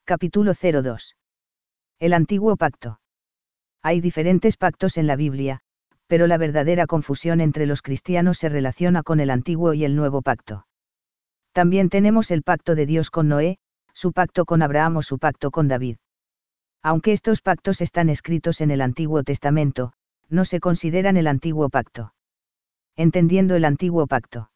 Capítulo 02. El Antiguo Pacto. Hay diferentes pactos en la Biblia, pero la verdadera confusión entre los cristianos se relaciona con el Antiguo y el Nuevo Pacto. También tenemos el pacto de Dios con Noé, su pacto con Abraham o su pacto con David. Aunque estos pactos están escritos en el Antiguo Testamento, no se consideran el Antiguo Pacto. Entendiendo el Antiguo Pacto,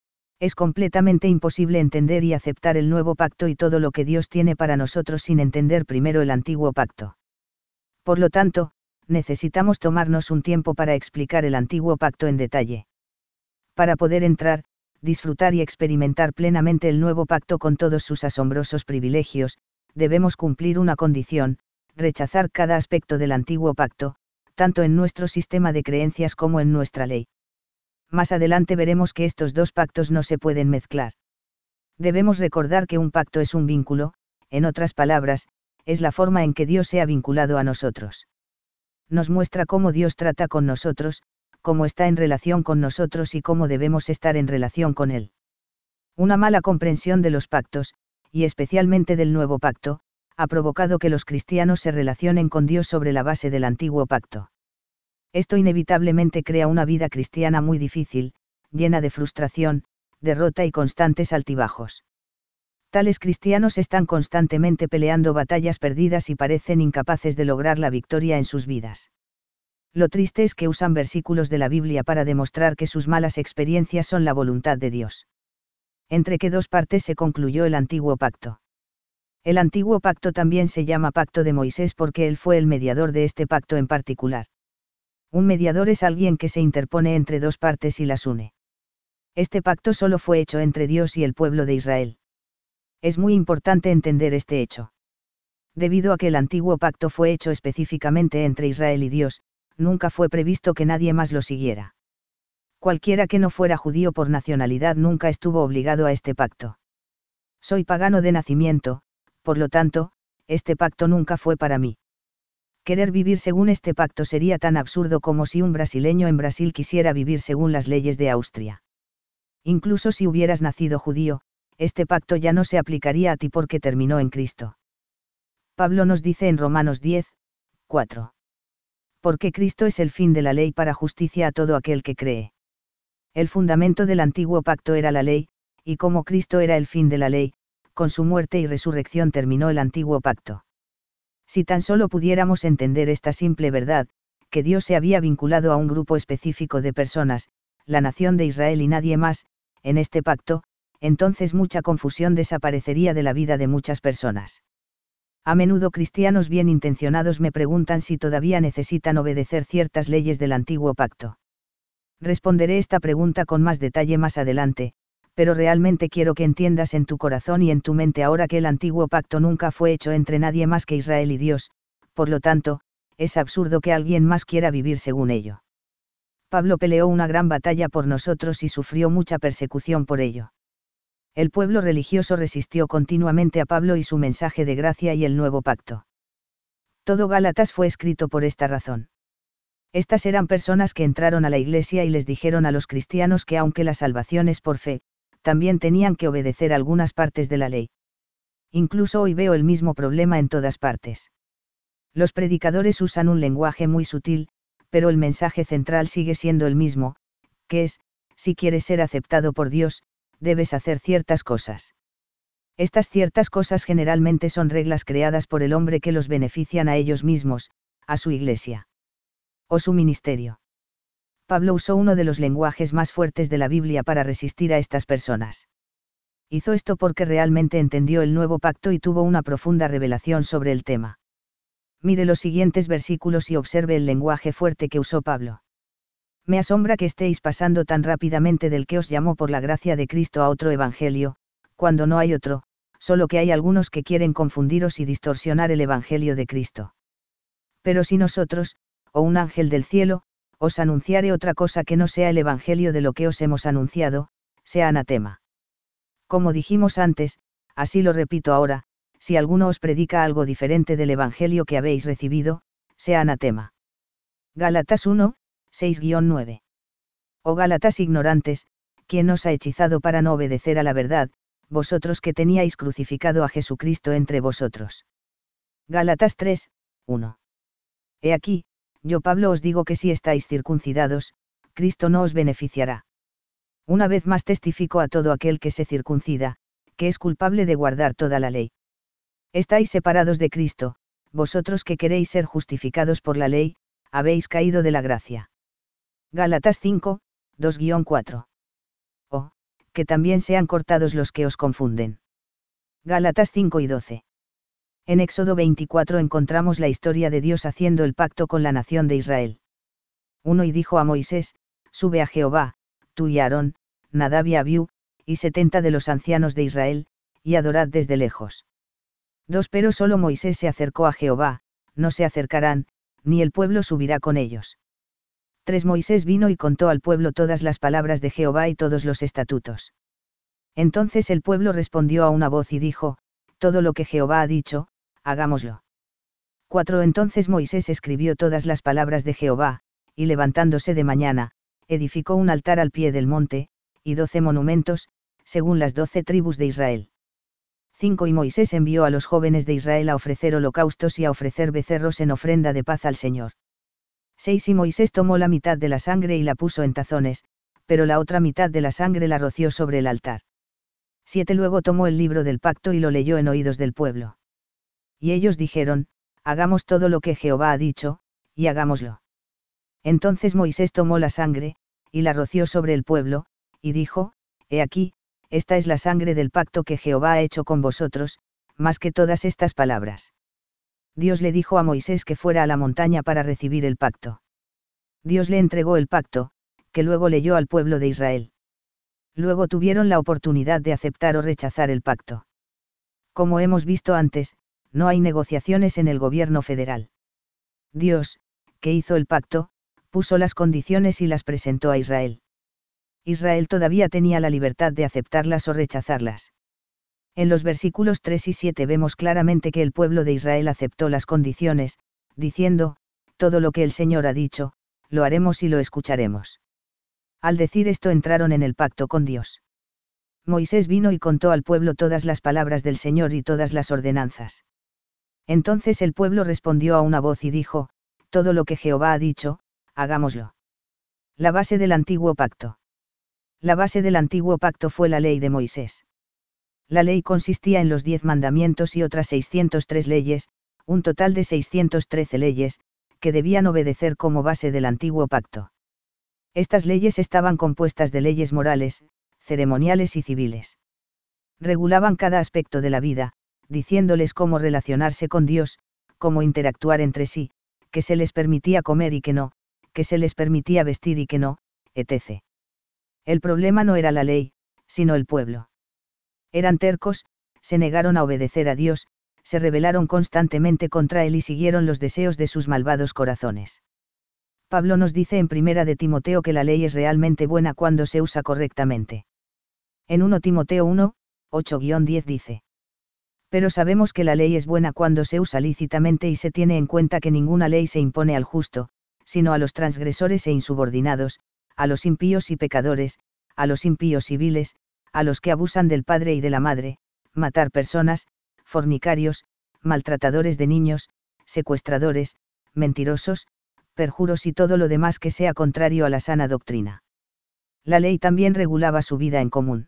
es completamente imposible entender y aceptar el Nuevo Pacto y todo lo que Dios tiene para nosotros sin entender primero el Antiguo Pacto. Por lo tanto, necesitamos tomarnos un tiempo para explicar el Antiguo Pacto en detalle. Para poder entrar, disfrutar y experimentar plenamente el Nuevo Pacto con todos sus asombrosos privilegios, debemos cumplir una condición: rechazar cada aspecto del Antiguo Pacto, tanto en nuestro sistema de creencias como en nuestra ley. Más adelante veremos que estos dos pactos no se pueden mezclar. Debemos recordar que un pacto es un vínculo, en otras palabras, es la forma en que Dios se ha vinculado a nosotros. Nos muestra cómo Dios trata con nosotros, cómo está en relación con nosotros y cómo debemos estar en relación con Él. Una mala comprensión de los pactos, y especialmente del Nuevo Pacto, ha provocado que los cristianos se relacionen con Dios sobre la base del Antiguo Pacto. Esto inevitablemente crea una vida cristiana muy difícil, llena de frustración, derrota y constantes altibajos. Tales cristianos están constantemente peleando batallas perdidas y parecen incapaces de lograr la victoria en sus vidas. Lo triste es que usan versículos de la Biblia para demostrar que sus malas experiencias son la voluntad de Dios. ¿Entre qué dos partes se concluyó el Antiguo Pacto? El Antiguo Pacto también se llama Pacto de Moisés porque él fue el mediador de este pacto en particular. Un mediador es alguien que se interpone entre dos partes y las une. Este pacto solo fue hecho entre Dios y el pueblo de Israel. Es muy importante entender este hecho. Debido a que el Antiguo Pacto fue hecho específicamente entre Israel y Dios, nunca fue previsto que nadie más lo siguiera. Cualquiera que no fuera judío por nacionalidad nunca estuvo obligado a este pacto. Soy pagano de nacimiento, por lo tanto, este pacto nunca fue para mí. Querer vivir según este pacto sería tan absurdo como si un brasileño en Brasil quisiera vivir según las leyes de Austria. Incluso si hubieras nacido judío, este pacto ya no se aplicaría a ti porque terminó en Cristo. Pablo nos dice en Romanos 10, 4. Porque Cristo es el fin de la ley para justicia a todo aquel que cree. El fundamento del antiguo pacto era la ley, y como Cristo era el fin de la ley, con su muerte y resurrección terminó el antiguo pacto. Si tan solo pudiéramos entender esta simple verdad, que Dios se había vinculado a un grupo específico de personas, la nación de Israel y nadie más, en este pacto, entonces mucha confusión desaparecería de la vida de muchas personas. A menudo cristianos bien intencionados me preguntan si todavía necesitan obedecer ciertas leyes del antiguo pacto. Responderé esta pregunta con más detalle más adelante, pero realmente quiero que entiendas en tu corazón y en tu mente ahora que el antiguo pacto nunca fue hecho entre nadie más que Israel y Dios, por lo tanto, es absurdo que alguien más quiera vivir según ello. Pablo peleó una gran batalla por nosotros y sufrió mucha persecución por ello. El pueblo religioso resistió continuamente a Pablo y su mensaje de gracia y el nuevo pacto. Todo Gálatas fue escrito por esta razón. Estas eran personas que entraron a la iglesia y les dijeron a los cristianos que aunque la salvación es por fe, también tenían que obedecer algunas partes de la ley. Incluso hoy veo el mismo problema en todas partes. Los predicadores usan un lenguaje muy sutil, pero el mensaje central sigue siendo el mismo, que es, si quieres ser aceptado por Dios, debes hacer ciertas cosas. Estas ciertas cosas generalmente son reglas creadas por el hombre que los benefician a ellos mismos, a su iglesia o su ministerio. Pablo usó uno de los lenguajes más fuertes de la Biblia para resistir a estas personas. Hizo esto porque realmente entendió el nuevo pacto y tuvo una profunda revelación sobre el tema. Mire los siguientes versículos y observe el lenguaje fuerte que usó Pablo. Me asombra que estéis pasando tan rápidamente del que os llamó por la gracia de Cristo a otro evangelio, cuando no hay otro, solo que hay algunos que quieren confundiros y distorsionar el evangelio de Cristo. Pero si nosotros, o un ángel del cielo, os anunciare otra cosa que no sea el evangelio de lo que os hemos anunciado, sea anatema. Como dijimos antes, así lo repito ahora, si alguno os predica algo diferente del evangelio que habéis recibido, sea anatema. Gálatas 1, 6-9. Oh Gálatas ignorantes, ¿quién os ha hechizado para no obedecer a la verdad, vosotros que teníais crucificado a Jesucristo entre vosotros. Gálatas 3, 1. He aquí, yo Pablo os digo que si estáis circuncidados, Cristo no os beneficiará. Una vez más testifico a todo aquel que se circuncida, que es culpable de guardar toda la ley. Estáis separados de Cristo, vosotros que queréis ser justificados por la ley, habéis caído de la gracia. Gálatas 5, 2-4. Oh, que también sean cortados los que os confunden. Gálatas 5 y 12. En Éxodo 24 encontramos la historia de Dios haciendo el pacto con la nación de Israel. 1 Y dijo a Moisés, sube a Jehová, tú y Aarón, Nadab y Abiú, y 70 de los ancianos de Israel, y adorad desde lejos. 2 Pero solo Moisés se acercó a Jehová, no se acercarán, ni el pueblo subirá con ellos. 3 Moisés vino y contó al pueblo todas las palabras de Jehová y todos los estatutos. Entonces el pueblo respondió a una voz y dijo, todo lo que Jehová ha dicho, hagámoslo. 4 Entonces Moisés escribió todas las palabras de Jehová, y levantándose de mañana, edificó un altar al pie del monte, y 12 monumentos, según las 12 tribus de Israel. 5 Y Moisés envió a los jóvenes de Israel a ofrecer holocaustos y a ofrecer becerros en ofrenda de paz al Señor. 6 Y Moisés tomó la mitad de la sangre y la puso en tazones, pero la otra mitad de la sangre la roció sobre el altar. 7 Luego tomó el libro del pacto y lo leyó en oídos del pueblo. Y ellos dijeron, hagamos todo lo que Jehová ha dicho, y hagámoslo. Entonces Moisés tomó la sangre, y la roció sobre el pueblo, y dijo, he aquí, esta es la sangre del pacto que Jehová ha hecho con vosotros, más que todas estas palabras. Dios le dijo a Moisés que fuera a la montaña para recibir el pacto. Dios le entregó el pacto, que luego leyó al pueblo de Israel. Luego tuvieron la oportunidad de aceptar o rechazar el pacto. Como hemos visto antes, no hay negociaciones en el gobierno federal. Dios, que hizo el pacto, puso las condiciones y las presentó a Israel. Israel todavía tenía la libertad de aceptarlas o rechazarlas. En los versículos 3 y 7 vemos claramente que el pueblo de Israel aceptó las condiciones, diciendo, todo lo que el Señor ha dicho, lo haremos y lo escucharemos. Al decir esto entraron en el pacto con Dios. Moisés vino y contó al pueblo todas las palabras del Señor y todas las ordenanzas. Entonces el pueblo respondió a una voz y dijo, todo lo que Jehová ha dicho, hagámoslo. La base del antiguo pacto. La base del antiguo pacto fue la ley de Moisés. La ley consistía en los 10 mandamientos y otras 603 leyes, un total de 613 leyes, que debían obedecer como base del antiguo pacto. Estas leyes estaban compuestas de leyes morales, ceremoniales y civiles. Regulaban cada aspecto de la vida, diciéndoles cómo relacionarse con Dios, cómo interactuar entre sí, que se les permitía comer y que no, que se les permitía vestir y que no, etc. El problema no era la ley, sino el pueblo. Eran tercos, se negaron a obedecer a Dios, se rebelaron constantemente contra él y siguieron los deseos de sus malvados corazones. Pablo nos dice en 1 de Timoteo que la ley es realmente buena cuando se usa correctamente. En 1 Timoteo 1, 8-10 dice. Pero sabemos que la ley es buena cuando se usa lícitamente y se tiene en cuenta que ninguna ley se impone al justo, sino a los transgresores e insubordinados, a los impíos y pecadores, a los impíos civiles, a los que abusan del padre y de la madre, matar personas, fornicarios, maltratadores de niños, secuestradores, mentirosos, perjuros y todo lo demás que sea contrario a la sana doctrina. La ley también regulaba su vida en común.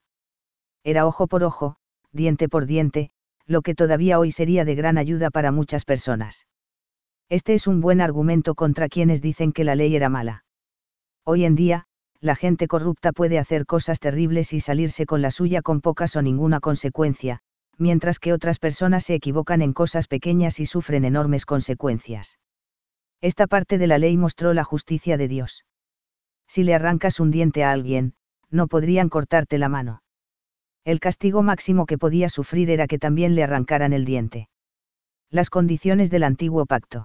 Era ojo por ojo, diente por diente, lo que todavía hoy sería de gran ayuda para muchas personas. Este es un buen argumento contra quienes dicen que la ley era mala. Hoy en día, la gente corrupta puede hacer cosas terribles y salirse con la suya con pocas o ninguna consecuencia, mientras que otras personas se equivocan en cosas pequeñas y sufren enormes consecuencias. Esta parte de la ley mostró la justicia de Dios. Si le arrancas un diente a alguien, no podrían cortarte la mano. El castigo máximo que podía sufrir era que también le arrancaran el diente. Las condiciones del antiguo pacto.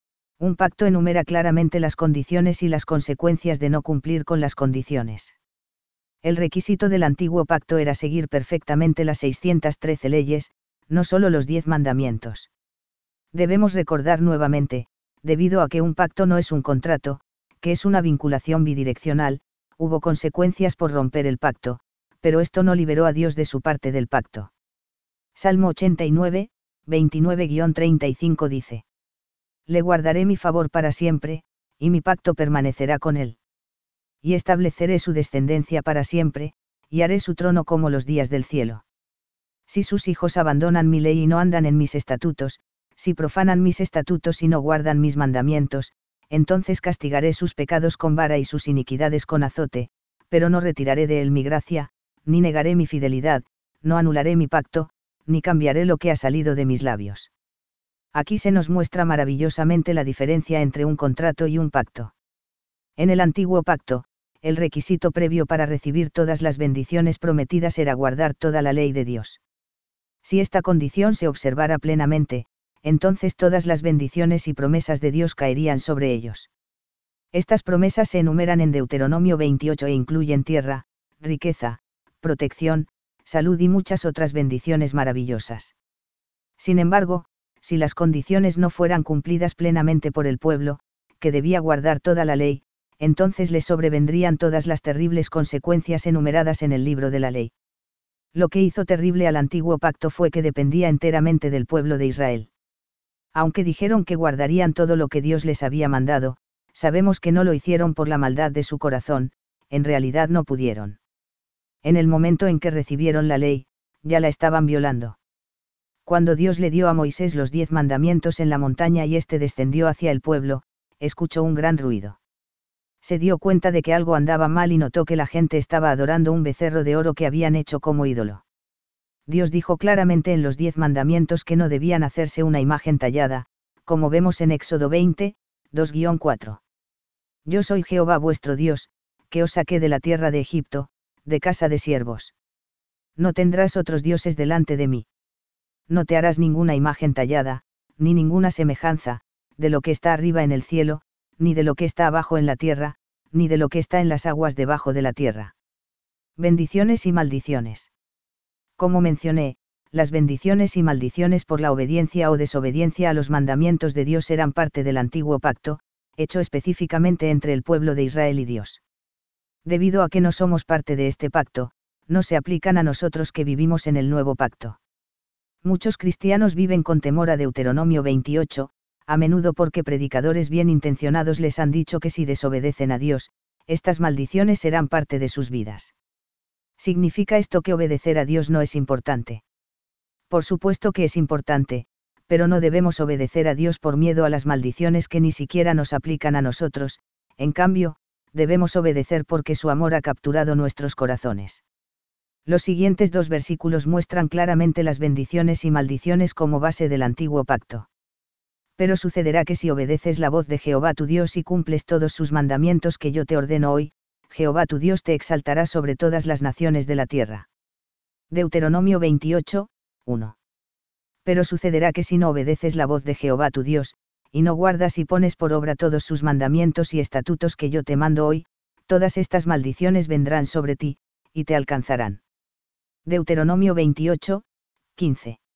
Un pacto enumera claramente las condiciones y las consecuencias de no cumplir con las condiciones. El requisito del antiguo pacto era seguir perfectamente las 613 leyes, no solo los 10 mandamientos. Debemos recordar nuevamente, debido a que un pacto no es un contrato, que es una vinculación bidireccional, hubo consecuencias por romper el pacto, pero esto no liberó a Dios de su parte del pacto. Salmo 89, 29-35 dice: Le guardaré mi favor para siempre, y mi pacto permanecerá con él. Y estableceré su descendencia para siempre, y haré su trono como los días del cielo. Si sus hijos abandonan mi ley y no andan en mis estatutos, si profanan mis estatutos y no guardan mis mandamientos, entonces castigaré sus pecados con vara y sus iniquidades con azote, pero no retiraré de él mi gracia, ni negaré mi fidelidad, no anularé mi pacto, ni cambiaré lo que ha salido de mis labios. Aquí se nos muestra maravillosamente la diferencia entre un contrato y un pacto. En el antiguo pacto, el requisito previo para recibir todas las bendiciones prometidas era guardar toda la ley de Dios. Si esta condición se observara plenamente, entonces todas las bendiciones y promesas de Dios caerían sobre ellos. Estas promesas se enumeran en Deuteronomio 28 e incluyen tierra, riqueza, protección, salud y muchas otras bendiciones maravillosas. Sin embargo, si las condiciones no fueran cumplidas plenamente por el pueblo, que debía guardar toda la ley, entonces le sobrevendrían todas las terribles consecuencias enumeradas en el libro de la ley. Lo que hizo terrible al antiguo pacto fue que dependía enteramente del pueblo de Israel. Aunque dijeron que guardarían todo lo que Dios les había mandado, sabemos que no lo hicieron por la maldad de su corazón, en realidad no pudieron. En el momento en que recibieron la ley, ya la estaban violando. Cuando Dios le dio a Moisés los 10 mandamientos en la montaña y éste descendió hacia el pueblo, escuchó un gran ruido. Se dio cuenta de que algo andaba mal y notó que la gente estaba adorando un becerro de oro que habían hecho como ídolo. Dios dijo claramente en los 10 mandamientos que no debían hacerse una imagen tallada, como vemos en Éxodo 20, 2-4. Yo soy Jehová vuestro Dios, que os saqué de la tierra de Egipto, de casa de siervos. No tendrás otros dioses delante de mí. No te harás ninguna imagen tallada, ni ninguna semejanza, de lo que está arriba en el cielo, ni de lo que está abajo en la tierra, ni de lo que está en las aguas debajo de la tierra. Bendiciones y maldiciones. Como mencioné, las bendiciones y maldiciones por la obediencia o desobediencia a los mandamientos de Dios eran parte del antiguo pacto, hecho específicamente entre el pueblo de Israel y Dios. Debido a que no somos parte de este pacto, no se aplican a nosotros que vivimos en el nuevo pacto. Muchos cristianos viven con temor a Deuteronomio 28, a menudo porque predicadores bien intencionados les han dicho que si desobedecen a Dios, estas maldiciones serán parte de sus vidas. ¿Significa esto que obedecer a Dios no es importante? Por supuesto que es importante, pero no debemos obedecer a Dios por miedo a las maldiciones que ni siquiera nos aplican a nosotros, en cambio, debemos obedecer porque su amor ha capturado nuestros corazones. Los siguientes 2 versículos muestran claramente las bendiciones y maldiciones como base del antiguo pacto. Pero sucederá que si obedeces la voz de Jehová tu Dios y cumples todos sus mandamientos que yo te ordeno hoy, Jehová tu Dios te exaltará sobre todas las naciones de la tierra. Deuteronomio 28, 1. Pero sucederá que si no obedeces la voz de Jehová tu Dios, y no guardas y pones por obra todos sus mandamientos y estatutos que yo te mando hoy, todas estas maldiciones vendrán sobre ti, y te alcanzarán. Deuteronomio 28, 15.